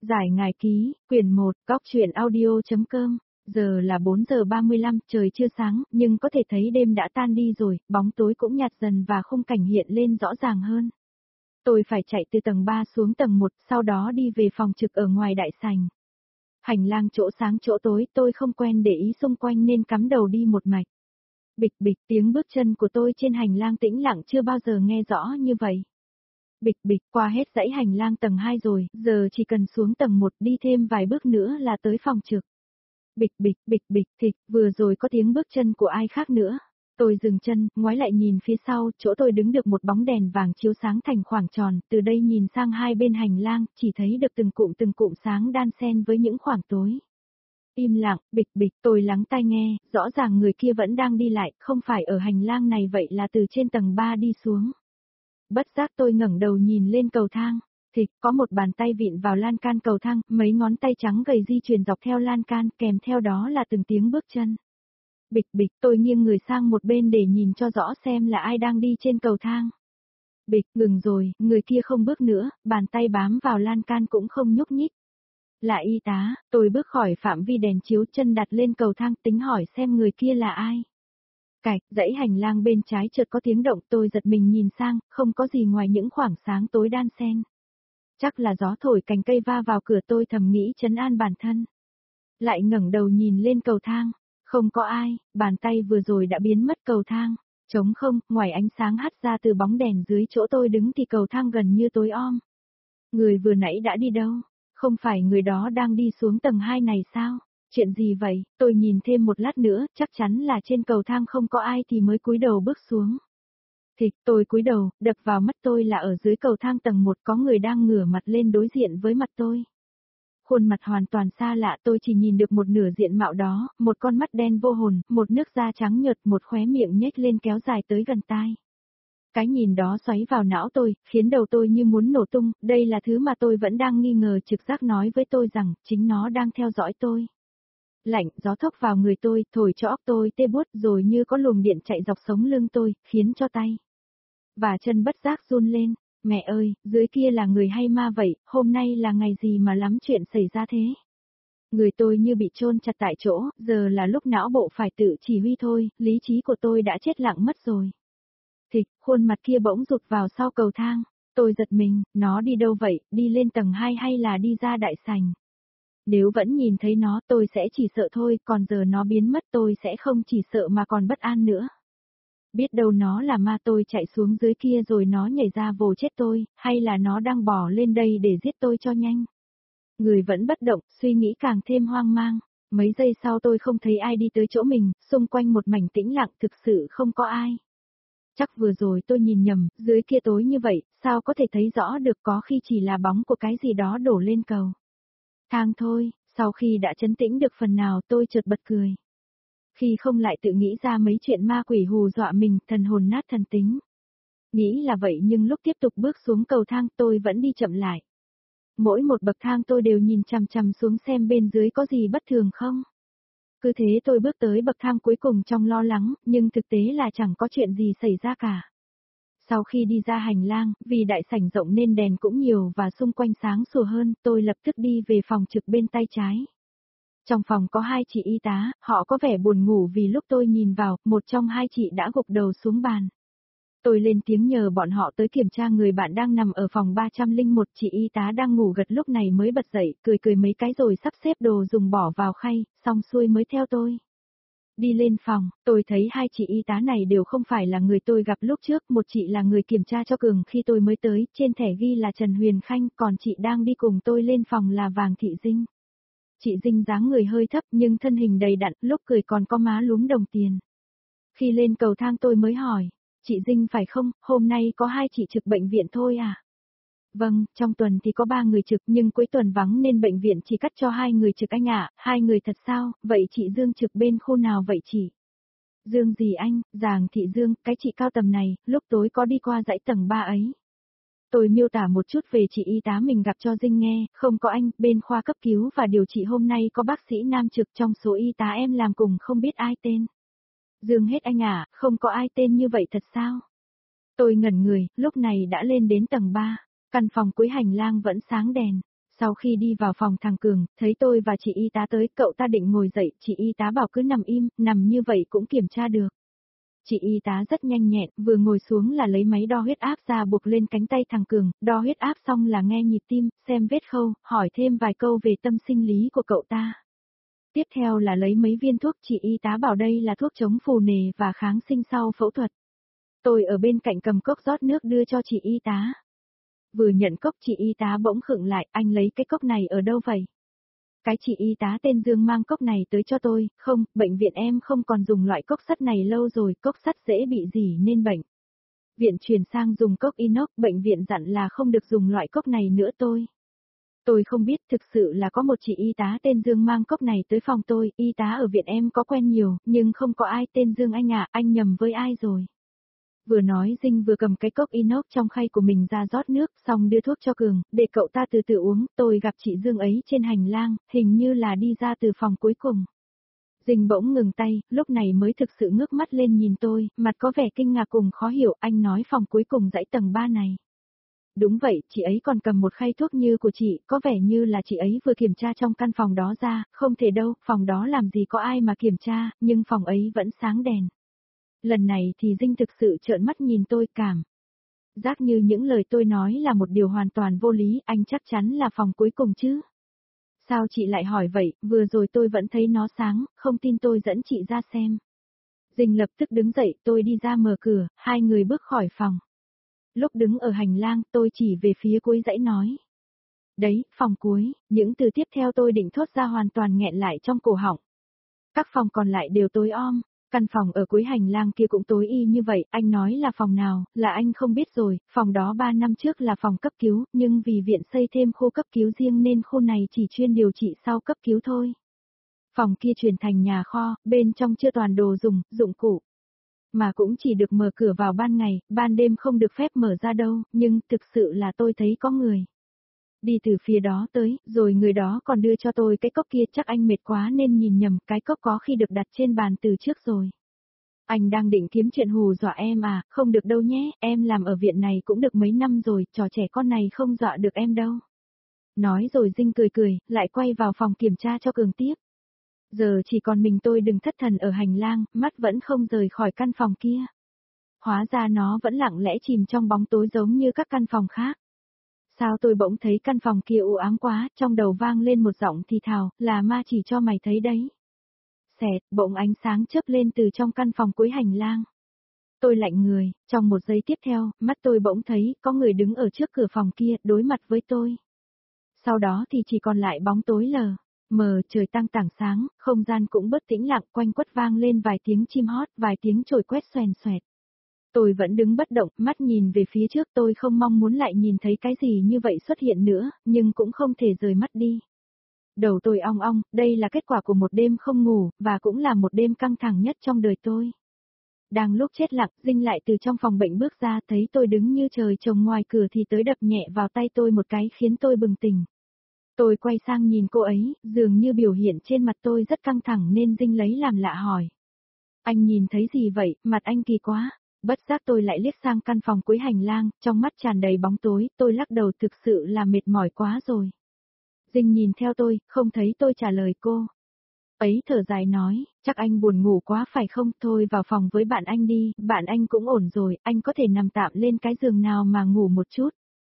Giải ngài ký, quyển 1, góc truyện audio.com. Giờ là 4 giờ 35, trời chưa sáng, nhưng có thể thấy đêm đã tan đi rồi, bóng tối cũng nhạt dần và khung cảnh hiện lên rõ ràng hơn. Tôi phải chạy từ tầng 3 xuống tầng 1, sau đó đi về phòng trực ở ngoài đại sảnh. Hành lang chỗ sáng chỗ tối, tôi không quen để ý xung quanh nên cắm đầu đi một mạch. Bịch bịch, tiếng bước chân của tôi trên hành lang tĩnh lặng chưa bao giờ nghe rõ như vậy. Bịch bịch, qua hết dãy hành lang tầng 2 rồi, giờ chỉ cần xuống tầng 1 đi thêm vài bước nữa là tới phòng trực. Bịch bịch bịch thịch, vừa rồi có tiếng bước chân của ai khác nữa. Tôi dừng chân, ngoái lại nhìn phía sau, chỗ tôi đứng được một bóng đèn vàng chiếu sáng thành khoảng tròn, từ đây nhìn sang hai bên hành lang, chỉ thấy được từng cụm sáng đan xen với những khoảng tối. Im lặng, bịch bịch, tôi lắng tai nghe, rõ ràng người kia vẫn đang đi lại, không phải ở hành lang này vậy là từ trên tầng 3 đi xuống. Bất giác tôi ngẩng đầu nhìn lên cầu thang. Thịch, có một bàn tay vịn vào lan can cầu thang, mấy ngón tay trắng gầy di chuyển dọc theo lan can, kèm theo đó là từng tiếng bước chân. Bịch bịch, tôi nghiêng người sang một bên để nhìn cho rõ xem là ai đang đi trên cầu thang. Bịch, ngừng rồi, người kia không bước nữa, bàn tay bám vào lan can cũng không nhúc nhích. Là y tá, tôi bước khỏi phạm vi đèn chiếu, chân đặt lên cầu thang, tính hỏi xem người kia là ai. Cạch, dãy hành lang bên trái chợt có tiếng động, tôi giật mình nhìn sang, không có gì ngoài những khoảng sáng tối đan xen. Chắc là gió thổi cành cây va vào cửa, tôi thầm nghĩ trấn an bản thân. Lại ngẩng đầu nhìn lên cầu thang, không có ai, bàn tay vừa rồi đã biến mất, cầu thang trống không, ngoài ánh sáng hắt ra từ bóng đèn dưới chỗ tôi đứng thì cầu thang gần như tối om. Người vừa nãy đã đi đâu? Không phải người đó đang đi xuống tầng 2 này sao? Chuyện gì vậy? Tôi nhìn thêm một lát nữa, chắc chắn là trên cầu thang không có ai thì mới cúi đầu bước xuống. Thịch, tôi cúi đầu, đập vào mắt tôi là ở dưới cầu thang tầng 1 có người đang ngửa mặt lên đối diện với mặt tôi. Khuôn mặt hoàn toàn xa lạ, tôi chỉ nhìn được một nửa diện mạo đó, một con mắt đen vô hồn, một nước da trắng nhợt, một khóe miệng nhếch lên kéo dài tới gần tai. Cái nhìn đó xoáy vào não tôi, khiến đầu tôi như muốn nổ tung, đây là thứ mà tôi vẫn đang nghi ngờ, trực giác nói với tôi rằng, chính nó đang theo dõi tôi. Lạnh, gió thốc vào người tôi, thổi cho óc tôi tê buốt rồi như có luồng điện chạy dọc sống lưng tôi, khiến cho tay và chân bất giác run lên. Mẹ ơi, dưới kia là người hay ma vậy, hôm nay là ngày gì mà lắm chuyện xảy ra thế? Người tôi như bị chôn chặt tại chỗ, giờ là lúc não bộ phải tự chỉ huy thôi, lý trí của tôi đã chết lặng mất rồi. Thịch, khuôn mặt kia bỗng rụt vào sau cầu thang. Tôi giật mình, nó đi đâu vậy, đi lên tầng 2 hay là đi ra đại sảnh? Nếu vẫn nhìn thấy nó tôi sẽ chỉ sợ thôi, còn giờ nó biến mất tôi sẽ không chỉ sợ mà còn bất an nữa. Biết đâu nó là ma, tôi chạy xuống dưới kia rồi nó nhảy ra vồ chết tôi, hay là nó đang bò lên đây để giết tôi cho nhanh. Người vẫn bất động, suy nghĩ càng thêm hoang mang. Mấy giây sau tôi không thấy ai đi tới chỗ mình, xung quanh một mảnh tĩnh lặng, thực sự không có ai. Chắc vừa rồi tôi nhìn nhầm, dưới kia tối như vậy, sao có thể thấy rõ được, có khi chỉ là bóng của cái gì đó đổ lên cầu thang thôi. Sau khi đã trấn tĩnh được phần nào tôi chợt bật cười. Khi không lại tự nghĩ ra mấy chuyện ma quỷ hù dọa mình, thần hồn nát thần tính. Nghĩ là vậy nhưng lúc tiếp tục bước xuống cầu thang tôi vẫn đi chậm lại. Mỗi một bậc thang tôi đều nhìn chằm chằm xuống xem bên dưới có gì bất thường không. Cứ thế tôi bước tới bậc thang cuối cùng trong lo lắng, nhưng thực tế là chẳng có chuyện gì xảy ra cả. Sau khi đi ra hành lang, vì đại sảnh rộng nên đèn cũng nhiều và xung quanh sáng sủa hơn, tôi lập tức đi về phòng trực bên tay trái. Trong phòng có hai chị y tá, họ có vẻ buồn ngủ vì lúc tôi nhìn vào, một trong hai chị đã gục đầu xuống bàn. Tôi lên tiếng nhờ bọn họ tới kiểm tra người bạn đang nằm ở phòng 301, chị y tá đang ngủ gật lúc này mới bật dậy, cười mấy cái rồi sắp xếp đồ dùng bỏ vào khay, xong xuôi mới theo tôi. Đi lên phòng, tôi thấy hai chị y tá này đều không phải là người tôi gặp lúc trước, một chị là người kiểm tra cho Cường khi tôi mới tới, trên thẻ ghi là Trần Huyền Khanh, còn chị đang đi cùng tôi lên phòng là Vàng Thị Dinh. Chị Dinh dáng người hơi thấp nhưng thân hình đầy đặn, lúc cười còn có má lúm đồng tiền. Khi lên cầu thang tôi mới hỏi, chị Dinh phải không, hôm nay có hai chị trực bệnh viện thôi à? Vâng, trong tuần thì có 3 người trực nhưng cuối tuần vắng nên bệnh viện chỉ cắt cho 2 người trực anh ạ, 2 người thật sao, vậy chị Dương trực bên khu nào vậy chị? Dương gì anh, Giàng Thị Dương, cái chị cao tầm này, lúc tối có đi qua dãy tầng 3 ấy. Tôi miêu tả một chút về chị y tá mình gặp cho Dinh nghe, không có anh, bên khoa cấp cứu và điều trị hôm nay có bác sĩ nam trực, trong số y tá em làm cùng không biết ai tên. Dương hết anh à, không có ai tên như vậy thật sao? Tôi ngẩn người, lúc này đã lên đến tầng 3, căn phòng cuối hành lang vẫn sáng đèn. Sau khi đi vào phòng thằng Cường, thấy tôi và chị y tá tới, cậu ta định ngồi dậy, chị y tá bảo cứ nằm im, nằm như vậy cũng kiểm tra được. Chị y tá rất nhanh nhẹn, vừa ngồi xuống là lấy máy đo huyết áp ra buộc lên cánh tay thằng Cường, đo huyết áp xong là nghe nhịp tim, xem vết khâu, hỏi thêm vài câu về tâm sinh lý của cậu ta. Tiếp theo là lấy mấy viên thuốc, chị y tá bảo đây là thuốc chống phù nề và kháng sinh sau phẫu thuật. Tôi ở bên cạnh cầm cốc rót nước đưa cho chị y tá. Vừa nhận cốc chị y tá bỗng khựng lại, anh lấy cái cốc này ở đâu vậy? Cái chị y tá tên Dương mang cốc này tới cho tôi, không, bệnh viện em không còn dùng loại cốc sắt này lâu rồi, cốc sắt dễ bị rỉ nên bệnh. Viện chuyển sang dùng cốc inox, bệnh viện dặn là không được dùng loại cốc này nữa tôi. Tôi không biết, thực sự là có một chị y tá tên Dương mang cốc này tới phòng tôi, y tá ở viện em có quen nhiều, nhưng không có ai tên Dương anh à, anh nhầm với ai rồi. Vừa nói Dinh vừa cầm cái cốc inox trong khay của mình ra rót nước, xong đưa thuốc cho Cường, để cậu ta từ từ uống, tôi gặp chị Dương ấy trên hành lang, hình như là đi ra từ phòng cuối cùng. Dinh bỗng ngừng tay, lúc này mới thực sự ngước mắt lên nhìn tôi, mặt có vẻ kinh ngạc cùng khó hiểu, anh nói phòng cuối cùng dãy tầng 3 này. Đúng vậy, chị ấy còn cầm một khay thuốc như của chị, có vẻ như là chị ấy vừa kiểm tra trong căn phòng đó ra, không thể đâu, phòng đó làm gì có ai mà kiểm tra, nhưng phòng ấy vẫn sáng đèn. Lần này thì Dinh thực sự trợn mắt nhìn tôi cảm. Giác như những lời tôi nói là một điều hoàn toàn vô lý, anh chắc chắn là phòng cuối cùng chứ. Sao chị lại hỏi vậy, vừa rồi tôi vẫn thấy nó sáng, không tin tôi dẫn chị ra xem. Dinh lập tức đứng dậy, tôi đi ra mở cửa, hai người bước khỏi phòng. Lúc đứng ở hành lang, tôi chỉ về phía cuối dãy nói. Đấy, phòng cuối, những từ tiếp theo tôi định thốt ra hoàn toàn nghẹn lại trong cổ họng. Các phòng còn lại đều tối om. Căn phòng ở cuối hành lang kia cũng tối y như vậy, anh nói là phòng nào, là anh không biết rồi, phòng đó 3 năm trước là phòng cấp cứu, nhưng vì viện xây thêm khu cấp cứu riêng nên khu này chỉ chuyên điều trị sau cấp cứu thôi. Phòng kia chuyển thành nhà kho, bên trong chưa toàn đồ dùng, dụng cụ. Mà cũng chỉ được mở cửa vào ban ngày, ban đêm không được phép mở ra đâu, nhưng thực sự là tôi thấy có người. Đi từ phía đó tới, rồi người đó còn đưa cho tôi cái cốc kia, chắc anh mệt quá nên nhìn nhầm, cái cốc có khi được đặt trên bàn từ trước rồi. Anh đang định kiếm chuyện hù dọa em à, không được đâu nhé, em làm ở viện này cũng được mấy năm rồi, trò trẻ con này không dọa được em đâu. Nói rồi Dinh cười cười, lại quay vào phòng kiểm tra cho Cường tiếp. Giờ chỉ còn mình tôi đừng thất thần ở hành lang, mắt vẫn không rời khỏi căn phòng kia. Hóa ra nó vẫn lặng lẽ chìm trong bóng tối giống như các căn phòng khác. Sao tôi bỗng thấy căn phòng kia u ám quá, trong đầu vang lên một giọng thì thào, là ma chỉ cho mày thấy đấy. Xẹt, bỗng ánh sáng chớp lên từ trong căn phòng cuối hành lang. Tôi lạnh người, trong một giây tiếp theo, mắt tôi bỗng thấy có người đứng ở trước cửa phòng kia, đối mặt với tôi. Sau đó thì chỉ còn lại bóng tối lờ mờ, trời tăng tảng sáng, không gian cũng bớt tĩnh lặng, quanh quất vang lên vài tiếng chim hót, vài tiếng chổi quét xoèn xoẹt. Tôi vẫn đứng bất động, mắt nhìn về phía trước, tôi không mong muốn lại nhìn thấy cái gì như vậy xuất hiện nữa, nhưng cũng không thể rời mắt đi. Đầu tôi ong ong, đây là kết quả của một đêm không ngủ, và cũng là một đêm căng thẳng nhất trong đời tôi. Đang lúc chết lặng, Dinh lại từ trong phòng bệnh bước ra, thấy tôi đứng như trời trồng ngoài cửa thì tới đập nhẹ vào tay tôi một cái khiến tôi bừng tỉnh. Tôi quay sang nhìn cô ấy, dường như biểu hiện trên mặt tôi rất căng thẳng nên Dinh lấy làm lạ hỏi. Anh nhìn thấy gì vậy, mặt anh kỳ quá. Bất giác tôi lại liếc sang căn phòng cuối hành lang, trong mắt tràn đầy bóng tối, tôi lắc đầu thực sự là mệt mỏi quá rồi. Dinh nhìn theo tôi, không thấy tôi trả lời cô. Ấy thở dài nói, chắc anh buồn ngủ quá phải không, thôi vào phòng với bạn anh đi, bạn anh cũng ổn rồi, anh có thể nằm tạm lên cái giường nào mà ngủ một chút.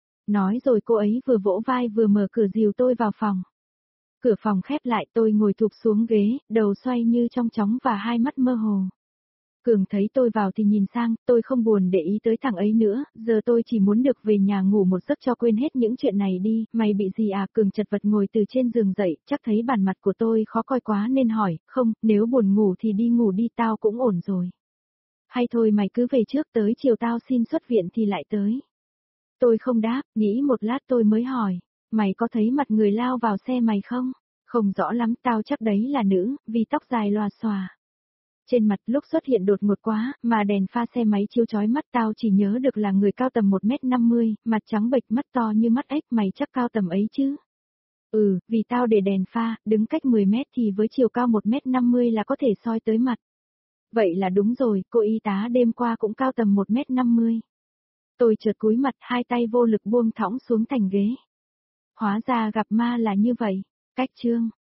Nói rồi cô ấy vừa vỗ vai vừa mở cửa dìu tôi vào phòng. Cửa phòng khép lại, tôi ngồi thụp xuống ghế, đầu xoay như trong chóng và hai mắt mơ hồ. Cường thấy tôi vào thì nhìn sang, tôi không buồn để ý tới thằng ấy nữa, giờ tôi chỉ muốn được về nhà ngủ một giấc cho quên hết những chuyện này đi, mày bị gì à? Cường chật vật ngồi từ trên giường dậy, chắc thấy bản mặt của tôi khó coi quá nên hỏi, không, nếu buồn ngủ thì đi ngủ đi, tao cũng ổn rồi. Hay thôi mày cứ về trước, tới chiều tao xin xuất viện thì lại tới. Tôi không đáp, nghĩ một lát tôi mới hỏi, mày có thấy mặt người lao vào xe mày không? Không rõ lắm, tao chắc đấy là nữ, vì tóc dài lòa xòa. Trên mặt lúc xuất hiện đột ngột quá, mà đèn pha xe máy chiếu chói mắt, tao chỉ nhớ được là người cao tầm 1m50, mặt trắng bệch, mắt to như mắt ếch, mày chắc cao tầm ấy chứ? Ừ, vì tao để đèn pha, đứng cách 10 mét thì với chiều cao 1m50 là có thể soi tới mặt. Vậy là đúng rồi, cô y tá đêm qua cũng cao tầm 1m50. Tôi chợt cúi mặt, hai tay vô lực buông thõng xuống thành ghế. Hóa ra gặp ma là như vậy. Cách chương